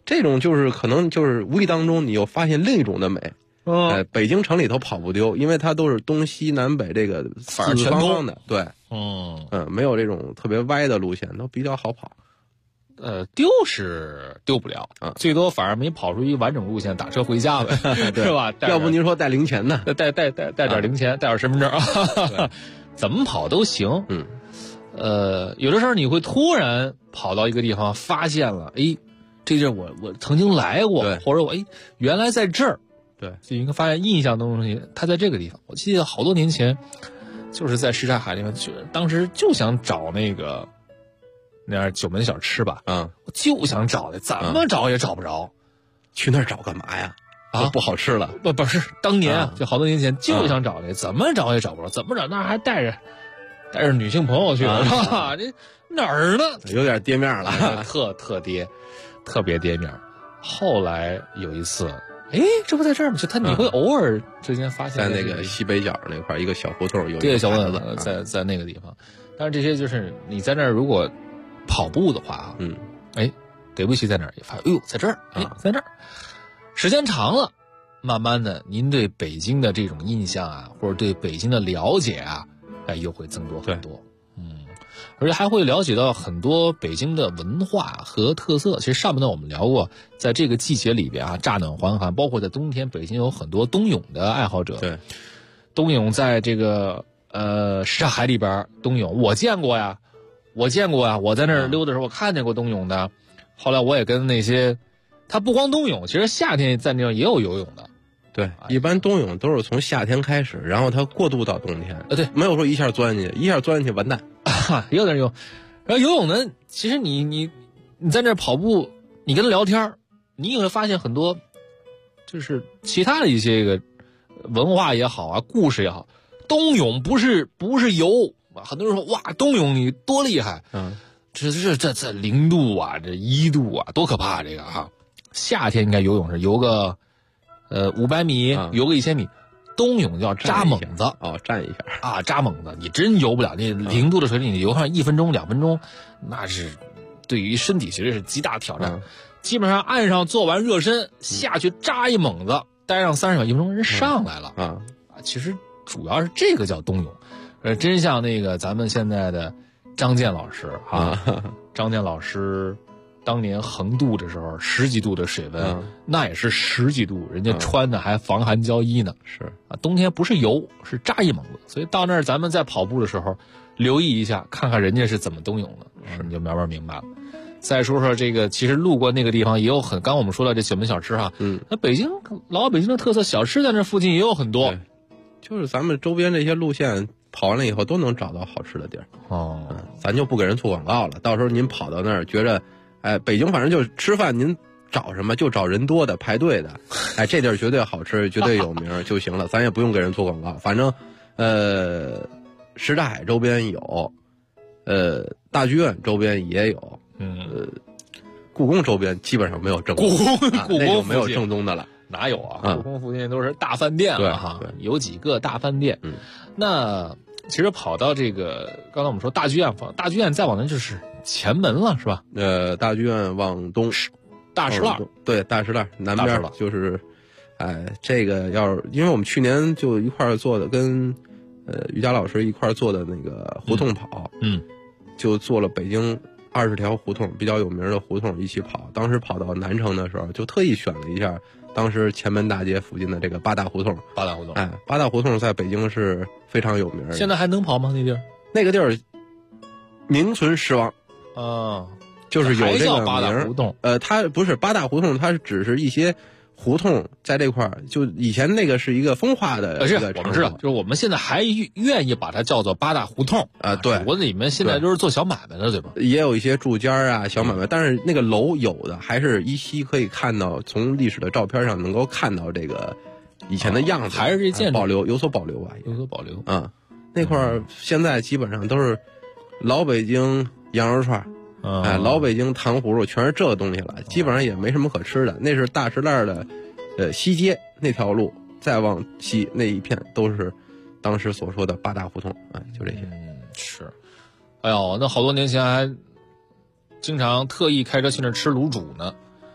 这种就是可能就是无意当中你又发现另一种的美。北京城里头跑不丢，因为它都是东西南北这个四四方方的，对，没有这种特别歪的路线，都比较好跑。 丢是丢不了啊，最多反而没跑出一完整路线，打车回家呗，是吧？ 要不您说带零钱呢？ 带点零钱，带点身份证啊，怎么跑都行。有的时候你会突然跑到一个地方，发现了，哎，这地儿我曾经来过，或者我原来在这儿。 对， 就应该发现印象当中他在这个地方。我记得好多年前，就是在什刹海那边，当时就想找那个九门小吃吧，我就想找的，怎么找也找不着。 去那儿找干嘛呀？不好吃了？ 不是，当年啊，就好多年前就想找那，怎么找也找不着，怎么找那还带着女性朋友去了，是吧？这哪儿呢？ 有点跌面了， 特别跌面。后来有一次。哎，这不在这儿吗？就你会偶尔之间发现， 在那个西北角那块一个小胡同有一个小胡同，在那个地方。但是这些就是你在那儿如果跑步的话啊，给不起在哪儿也发现，哎呦，在这儿，在这儿。时间长了，慢慢的，您对北京的这种印象啊，或者对北京的了解啊，又会增多很多。而且还会了解到很多北京的文化和特色。其实上半段我们聊过，在这个季节里边啊，乍暖还寒，包括在冬天，北京有很多冬泳的爱好者。 对， 冬泳在这个什刹海里边冬泳，我见过呀。我在那儿溜的时候，我看见过冬泳的。后来我也跟那些，他不光冬泳，其实夏天在那儿也有游泳的。 对，一般冬泳都是从夏天开始，然后它过渡到冬天。 对， 没有说一下钻进去完蛋。 也有点游，然后游泳呢，其实你在那儿跑步，你跟他聊天，你也会发现很多，就是其他的一些个文化也好啊，故事也好。冬泳不是游，很多人说哇，冬泳你多厉害，这0度啊，这1度啊，多可怕这个哈。夏天应该游泳是游个500米，游个1000米。冬泳叫扎猛子站一下啊，扎猛子，你真游不了。那0度的水里，你游上1分钟、2分钟，那是对于身体其实是极大挑战。基本上岸上做完热身，下去扎一猛子，待上30秒、1分钟，人上来了其实主要是这个叫冬泳。真像那个咱们现在的张健老师张健老师。当年横渡的时候10几度的水温，那也是10几度，人家穿的还防寒胶衣呢。 是啊，冬天不是游，是扎一猛子。所以到那儿咱们在跑步的时候，留意一下，看看人家是怎么冬泳的，你就慢慢明白了。再说说这个，其实路过那个地方也有刚我们说到这九门小吃哈，那北京的特色小吃在那附近也有很多， 就是咱们周边这些路线跑完了以后都能找到好吃的地儿。咱就不给人做广告了，到时候您跑到那儿觉着。北京反正就是吃饭，您找什么就找人多的排队的，这地儿绝对好吃，绝对有名就行了，咱也不用给人做广告。反正，什刹海周边有，大剧院周边也有，故宫周边基本上没有正宗， 故宫没有正宗的了， 哪有啊？故宫附近都是大饭店了哈，有几个大饭店。那其实跑到这个，刚才我们说大剧院再往南就是前门了，是吧？ 大剧院往东， 大石栏， 对，大石栏南边就是，这个因为我们去年就一块做的，跟于佳老师一块做的那个胡同跑，就做了北京20条胡同比较有名的胡同一起跑。当时跑到南城的时候，就特意选了一下当时前门大街附近的这个八大胡同。 八大胡同， 八大胡同在北京是非常有名的。 现在还能跑吗？那地儿？ 那个地儿名存实亡。就是有这个名。 八大胡同， 它不是八大胡同，它只是一些胡同在这块儿。就以前那个是一个风化的一个我们知道，就是我们现在还愿意把它叫做八大胡同对， 我里面现在都是做小买卖的，对吧？ 也有一些住家啊、小买卖，但是那个楼有的还是依稀可以看到，从历史的照片上能够看到这个以前的样子， 还是这建筑有所保留吧？ 有所保留。 那块儿现在基本上都是老北京羊肉串。老北京糖葫芦全是这个东西了，基本上也没什么可吃的。那是大石栏的，西街那条路，再往西那一片都是当时所说的八大胡同，就这些。 是，哎呦，那好多年前还经常特意开车去那吃卤煮呢。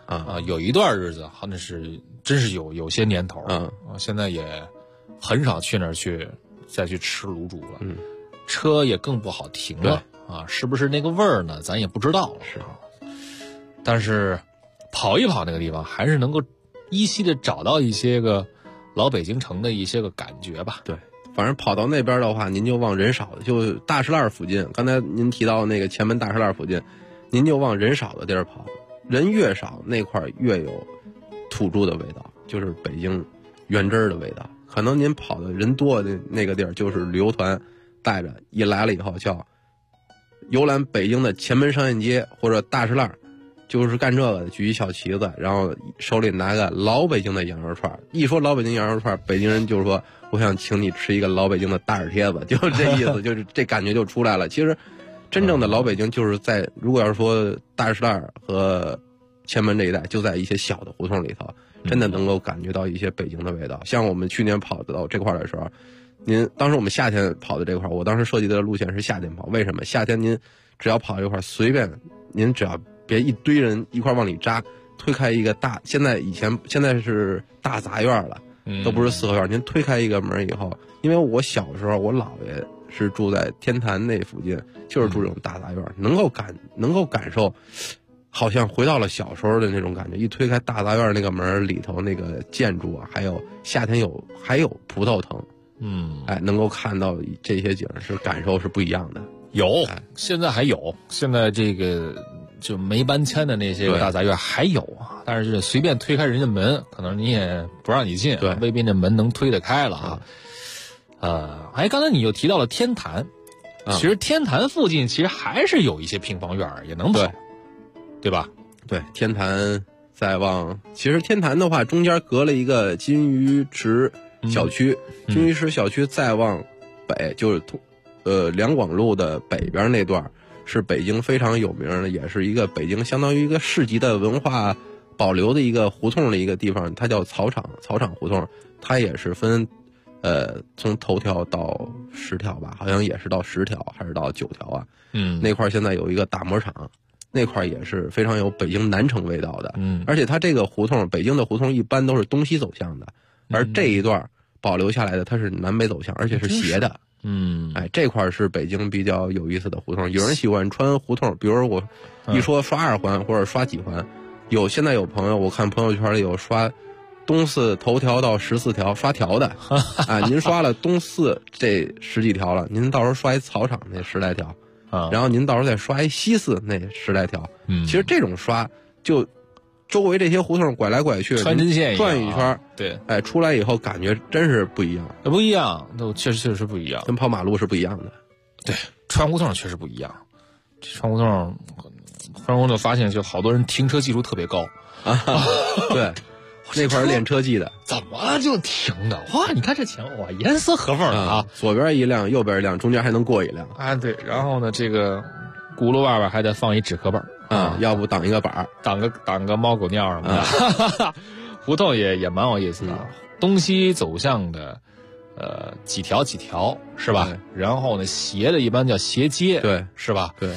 有一段日子，好像是真是有些年头现在也很少去那儿再去吃卤煮了，车也更不好停了是不是那个味儿呢？咱也不知道了。 是， 但是跑一跑那个地方，还是能够依稀的找到一些个老北京城的一些个感觉吧。 对。反正跑到那边的话，您就往人少的，就大石栏附近。刚才您提到那个前门大石栏附近，您就往人少的地儿跑。人越少，那块越有土著的味道，就是北京原汁儿的味道。可能您跑的人多的那个地儿，就是旅游团带着一来了以后，叫游览北京的前门商业街或者大石栏，就是干这个的，举一小旗子，然后手里拿个老北京的羊肉串。一说老北京羊肉串，北京人就是说，我想请你吃一个老北京的大耳贴子，就这意思，就是这感觉就出来了。其实真正的老北京就是在，如果要是说大石栏和前门这一带，就在一些小的胡同里头，真的能够感觉到一些北京的味道。像我们去年跑到这块的时候，当时我们夏天跑的这块，我当时设计的路线是夏天跑。为什么？夏天您只要跑一块，随便您只要别一堆人一块往里扎，推开一个大，现在是大杂院了，都不是四合院。您推开一个门以后，因为我小时候我姥爷是住在天坛那附近，就是住这种大杂院，能够感受，好像回到了小时候的那种感觉。一推开大杂院那个门里头那个建筑啊，还有夏天还有葡萄藤，能够看到这些景，是感受是不一样的。 有，现在还有，现在这个就没搬迁的那些个大杂院还有啊，但是随便推开人家门，可能你也不让你进，未必那门能推得开了啊。刚才你又提到了天坛，其实天坛附近其实还是有一些平房院也能跑，对吧？ 对，天坛再往，其实天坛的话中间隔了一个金鱼池小区，金鱼池小区再往北就是两广路的北边那段，是北京非常有名的，也是一个北京相当于一个市级的文化保留的一个胡同的一个地方，它叫草场胡同。它也是分从头条到10条吧，好像也是到10条还是到9条啊。那块现在有一个打磨厂，那块也是非常有北京南城味道的。而且它这个胡同，北京的胡同一般都是东西走向的，而这一段保留下来的它是南北走向，而且是斜的。这块是北京比较有意思的胡同。有人喜欢穿胡同，比如我一说刷2环或者刷几环，现在有朋友，我看朋友圈里有刷东四头条到14条刷条的您刷了东四这10几条了，您到时候刷一草场那10来条然后您到时候再刷一西四那10来条其实这种刷就周围这些胡同拐来拐去， 穿针线转一圈， 对， 出来以后感觉真是不一样， 不一样，都确实不一样， 跟跑马路是不一样的。 对，穿胡同确实不一样。穿胡同发现，就好多人停车技术特别高对，那块练车技的， 怎么就停的？哇，你看这前哇，严丝合缝的左边一辆，右边一辆，中间还能过一辆对，然后呢，这个轱辘外边还得放一纸壳本要不挡一个板儿， 挡个猫狗尿什么的。胡同也蛮有意思的，东西走向的几条是吧？然后呢，斜的一般叫斜街， 对， 是吧？ 对，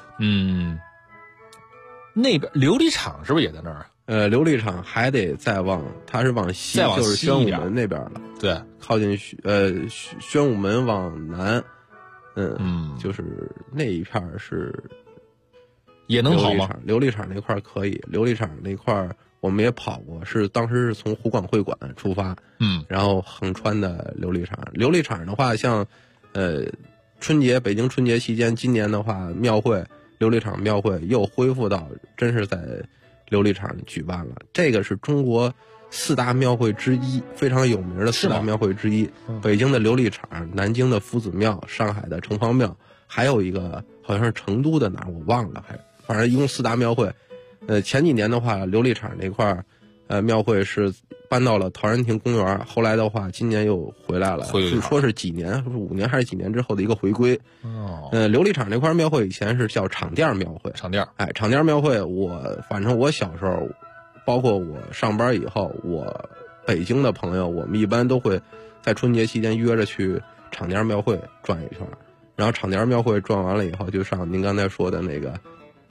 那边琉璃厂是不是也在那儿？ 琉璃厂还得再往，它是往西，就是宣武门那边了。 对， 靠近宣武门往南，就是那一片是也能跑吗？ 琉璃厂那块可以，琉璃厂那块我们也跑过，当时是从湖广会馆出发，然后横穿的琉璃厂。琉璃厂的话，像北京春节期间，今年的话琉璃厂庙会又恢复到真是在琉璃厂举办了。这个是中国4大庙会之一，非常有名的4大庙会之一。北京的琉璃厂，南京的夫子庙，上海的城隍庙，还有一个好像是成都的哪儿我忘了，反正一共4大庙会。前几年的话，琉璃厂那块庙会是搬到了陶然亭公园，后来的话今年又回来了，据说是几年，5年还是几年之后的一个回归。琉璃厂那块庙会以前是叫场店庙会，场店庙会，反正我小时候，包括我上班以后，我北京的朋友，我们一般都会在春节期间约着去场店庙会转一圈，然后场店庙会转完了以后，就上您刚才说的那个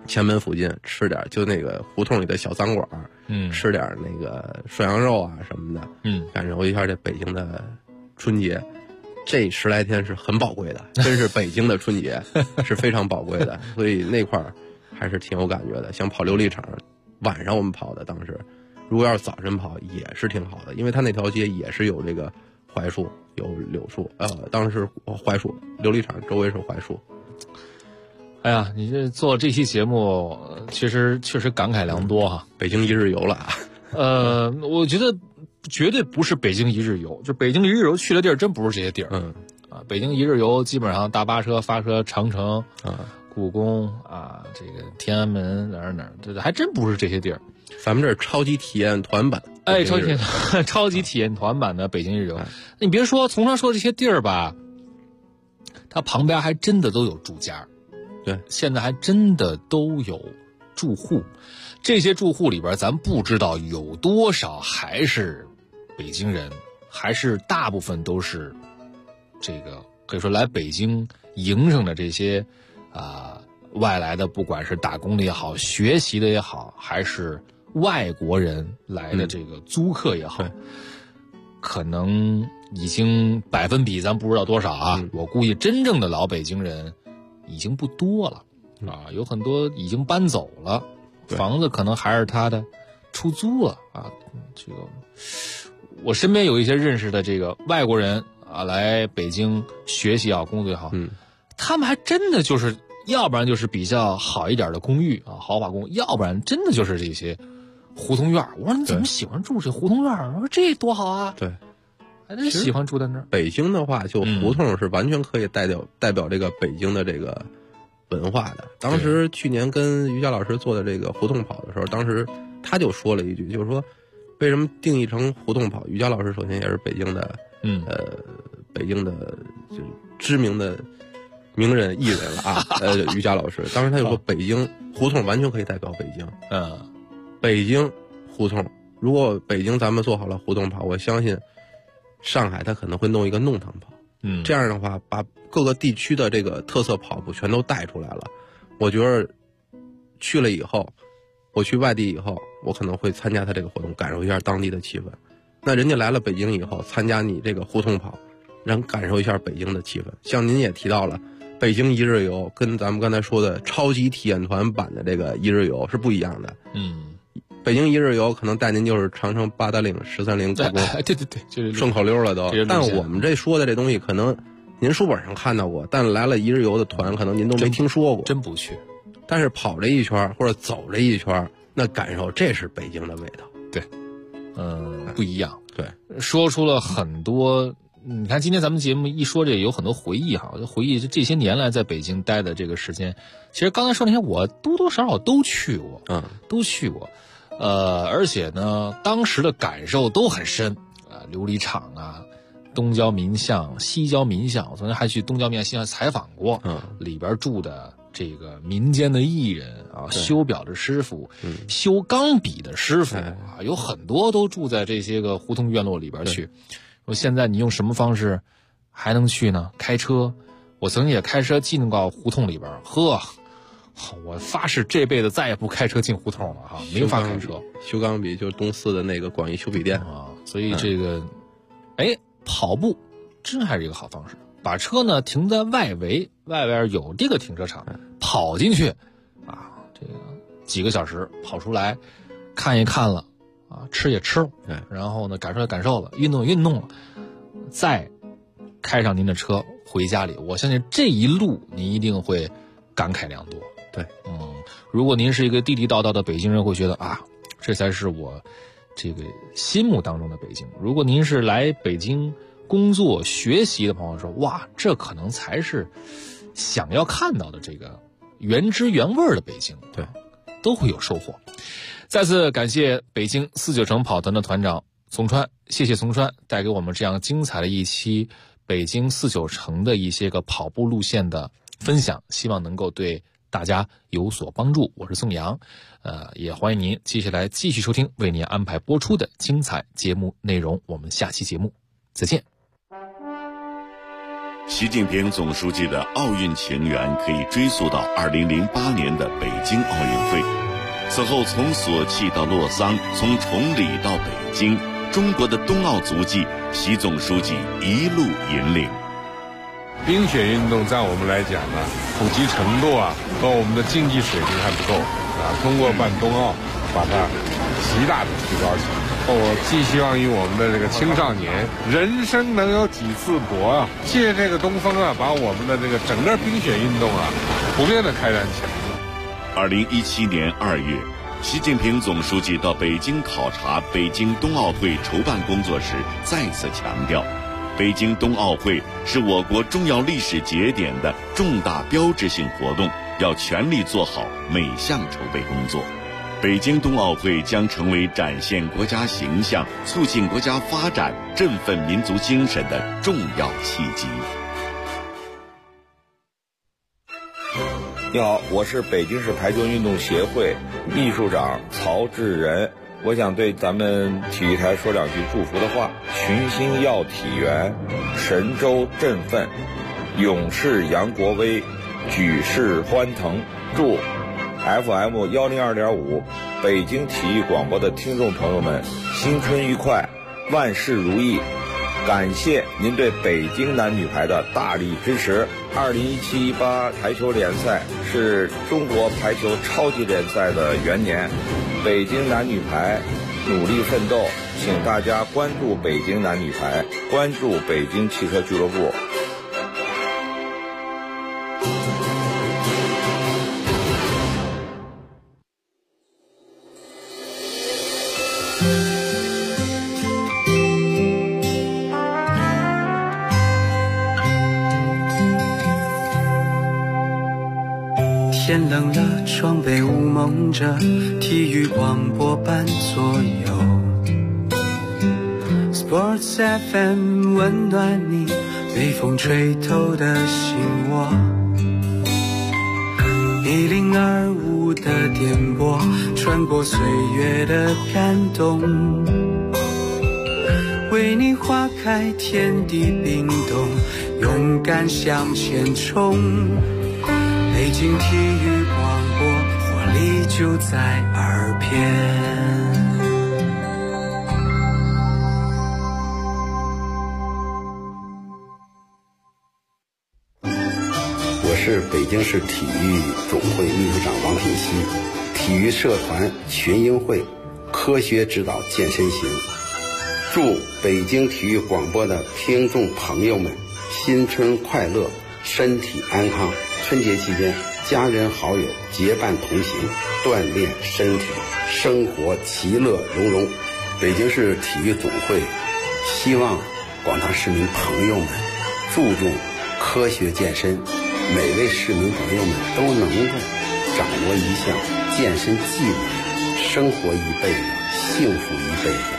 前门附近吃点就那个胡同里的小餐馆，吃点那个涮羊肉啊什么的，感受一下这北京的春节。这10来天是很宝贵的，真是北京的春节是非常宝贵的，所以那块儿还是挺有感觉的。像跑琉璃厂，晚上我们跑的，当时如果要是早晨跑也是挺好的，因为它那条街也是有这个槐树，有柳树，当时槐树，琉璃厂周围是槐树。 哎呀，你这做这期节目，确实感慨良多哈。 北京一日游了啊。 我觉得绝对不是北京一日游，就北京一日游去的地儿真不是这些地儿。北京一日游基本上大巴车发车长城故宫啊，这个天安门哪儿，这还真不是这些地儿。 咱们这是超级体验团版， 超级体验团版的北京一日游。你别说从上说这些地儿吧，它旁边还真的都有住家。 对， 现在还真的都有住户，这些住户里边咱不知道有多少还是北京人，还是大部分都是这个可以说来北京营生的这些外来的，不管是打工的也好，学习的也好，还是外国人来的这个租客也好，可能已经百分比咱不知道多少啊，我估计真正的老北京人已经不多了有很多已经搬走了，房子可能还是他的，出租了啊。这个我身边有一些认识的这个外国人来北京学习也好，工作也好，他们还真的就是，要不然就是比较好一点的公寓豪华公寓，要不然真的就是这些胡同院。我说你怎么喜欢住这胡同院？我说这多好啊！ 对， 还真喜欢住在那儿。 北京的话，就胡同是完全可以代表这个北京的这个文化的。当时去年跟于佳老师做的这个胡同跑的时候，当时他就说了一句，就是说为什么定义成胡同跑？于佳老师首先也是北京的，北京的就知名的名人艺人了啊。于佳老师当时他就说，北京胡同完全可以代表北京。北京胡同，如果北京咱们做好了胡同跑，我相信上海它可能会弄一个弄堂跑，这样的话把各个地区的这个特色跑步全都带出来了。我觉得去了以后，我去外地以后，我可能会参加他这个活动，感受一下当地的气氛。那人家来了北京以后，参加你这个胡同跑，让感受一下北京的气氛。像您也提到了，北京一日游跟咱们刚才说的超级体验团版的这个一日游是不一样的。北京一日游可能带您就是长城、八达岭、13陵、故宫， 对，就是顺口溜了都。但我们这说的这东西，可能您书本上看到过，但来了一日游的团，可能您都没听说过， 真不去。 但是跑这一圈或者走这一圈，那感受这是北京的味道。 对，不一样。 对， 说出了很多。你看今天咱们节目一说，这有很多回忆哈，就回忆这些年来在北京待的这个时间。其实刚才说那些，我多多少少都去过，都去过。而且呢，当时的感受都很深琉璃厂东郊民巷、西郊民巷，我曾经还去东郊民巷、西郊采访过，里边住的这个民间的艺人修表的师傅、修钢笔的师傅有很多都住在这些个胡同院落里边去。说现在你用什么方式还能去呢？开车，我曾经也开车进到胡同里边，我发誓这辈子再也不开车进胡同了没法开车。 修钢笔就是东四的那个广义修笔店所以这个，跑步真还是一个好方式。把车呢停在外围，外边有这个停车场，跑进去这个几个小时跑出来，看一看了吃也吃了，然后呢感受也感受了，运动也运动了，再开上您的车回家里，我相信这一路您一定会感慨良多。 对， 如果您是一个地地道道的北京人，会觉得这才是我这个心目当中的北京。如果您是来北京工作学习的朋友说，哇，这可能才是想要看到的这个原汁原味的北京。 对， 都会有收获。再次感谢北京49城跑团的团长丛川，谢谢丛川带给我们这样精彩的一期北京49城的一些个跑步路线的分享，希望能够对大家有所帮助。我是宋阳，也欢迎您接下来继续收听为您安排播出的精彩节目内容。我们下期节目再见。 习近平总书记的奥运情缘可以追溯到2008年的北京奥运会。此后从索契到洛桑，从崇礼到北京，中国的冬奥足迹，习总书记一路引领。 冰雪运动在我们来讲呢，普及程度和我们的竞技水平还不够通过办冬奥，把它极大的提高起来。我寄希望于我们的这个青少年，人生能有几次搏借这个东风把我们的这个整个冰雪运动普遍的开展起来。 2017年2月，习近平总书记到北京考察北京冬奥会筹办工作时，再次强调，北京冬奥会是我国重要历史节点的重大标志性活动，要全力做好每项筹备工作。北京冬奥会将成为展现国家形象、促进国家发展、振奋民族精神的重要契机。 你好，我是北京市排球运动协会秘书长曹志仁。我想对咱们体育台说两句祝福的话：群星耀体元，神州振奋，勇士扬国威，举世欢腾。祝FM 102.5北京体育广播的听众朋友们新春愉快，万事如意。感谢您对北京男女排的大力支持。2017-18排球联赛是中国排球超级联赛的元年，北京男女排努力奋斗，请大家关注北京男女排，关注北京汽车俱乐部。 天冷了，窗被雾蒙着，体育广播伴左右。Sports FM 温暖你被风吹透的心窝。1025的电波穿过岁月的感动，为你划开天地冰冻，勇敢向前冲。北京体育广播，活力就在耳边。 我是北京市体育总会秘书长王品熙，体育社团群英会科学指导健身行，祝北京体育广播的听众朋友们新春快乐，身体安康。春节期间，家人好友结伴同行，锻炼身体，生活其乐融融。北京市体育总会希望广大市民朋友们注重科学健身，每位市民朋友们都能够掌握一项健身技能，生活一辈子，幸福一辈子。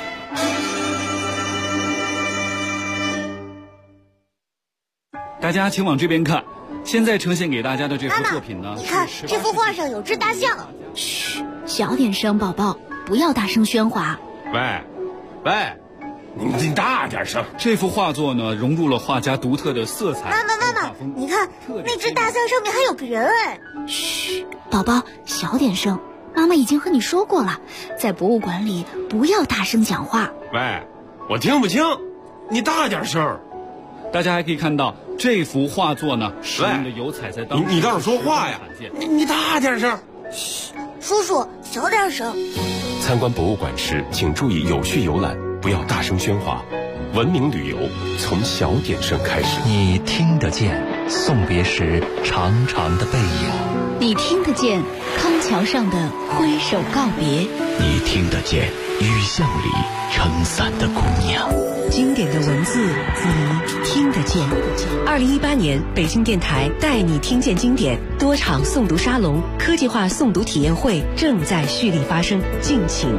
大家请往这边看，现在呈现给大家的这幅作品呢， 你看这幅画上有只大象。 嘘，小点声，宝宝，不要大声喧哗。 喂，你大点声。 这幅画作呢，融入了画家独特的色彩。 妈妈，你看那只大象上面还有个人哎。 嘘，宝宝，小点声。妈妈已经和你说过了，在博物馆里不要大声讲话。 喂，我听不清，你大点声。 大家还可以看到这幅画作呢，使用的油彩在当中。 你倒是说话呀！你大点声。 嘘，叔叔小点声。 参观博物馆时，请注意有序游览，不要大声喧哗。文明旅游从小点声开始。 你听得见送别时长长的背影， 你听得见康桥上的挥手告别， 你听得见雨巷里撑伞的姑娘。 经典的文字你听得见。2018年北京电台带你听见经典多场诵读沙龙、科技化诵读体验会正在蓄力发生，敬请